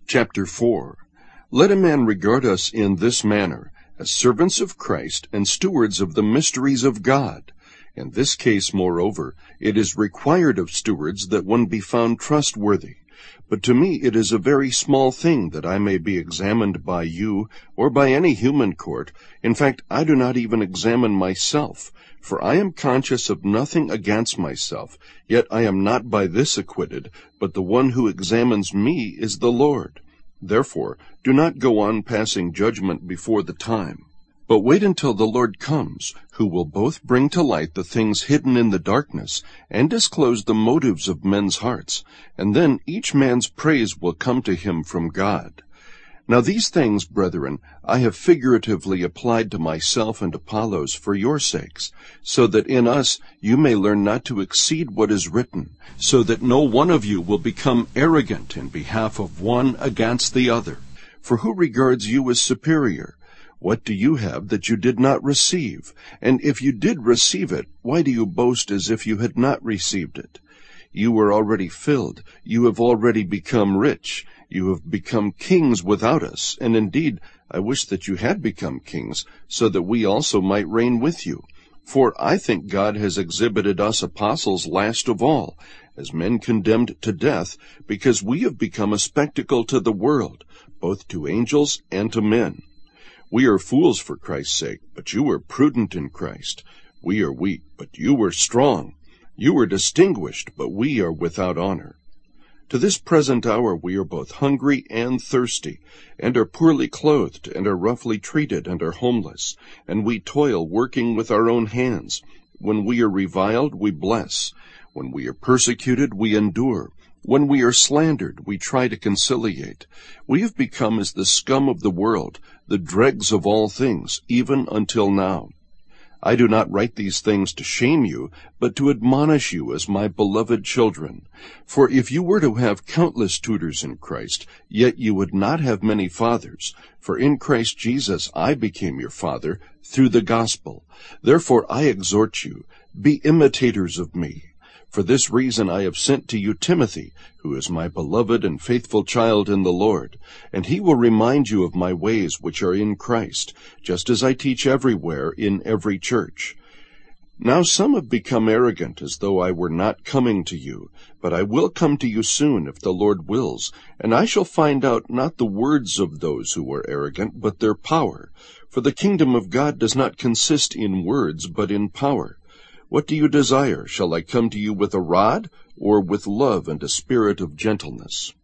Chapter 4. Let a man regard us in this manner, as servants of Christ and stewards of the mysteries of God. In this case, moreover, it is required of stewards that one be found trustworthy. But to me it is a very small thing that I may be examined by you or by any human court. In fact, I do not even examine myself, for I am conscious of nothing against myself, yet I am not by this acquitted, but the one who examines me is the Lord. Therefore, do not go on passing judgment before the time, but wait until the Lord comes, who will both bring to light the things hidden in the darkness and disclose the motives of men's hearts, and then each man's praise will come to him from God. Now these things, brethren, I have figuratively applied to myself and Apollos for your sakes, so that in us you may learn not to exceed what is written, so that no one of you will become arrogant in behalf of one against the other. For who regards you as superior? What do you have that you did not receive? And if you did receive it, why do you boast as if you had not received it? You were already filled, you have already become rich, you have become kings without us, and indeed I wish that you had become kings, so that we also might reign with you. For I think God has exhibited us apostles last of all, as men condemned to death, because we have become a spectacle to the world, both to angels and to men. We are fools for Christ's sake, but you were prudent in Christ. We are weak, but you were strong. You were distinguished, but we are without honor. To this present hour we are both hungry and thirsty, and are poorly clothed, and are roughly treated, and are homeless, and we toil working with our own hands. When we are reviled, we bless. When we are persecuted, we endure. When we are slandered, we try to conciliate. We have become as the scum of the world, the dregs of all things, even until now. I do not write these things to shame you, but to admonish you as my beloved children. For if you were to have countless tutors in Christ, yet you would not have many fathers. For in Christ Jesus I became your father through the gospel. Therefore I exhort you, be imitators of me. For this reason I have sent to you Timothy, who is my beloved and faithful child in the Lord, and he will remind you of my ways which are in Christ, just as I teach everywhere in every church. Now some have become arrogant, as though I were not coming to you, but I will come to you soon, if the Lord wills, and I shall find out not the words of those who are arrogant, but their power. For the kingdom of God does not consist in words, but in power. What do you desire? Shall I come to you with a rod, or with love and a spirit of gentleness?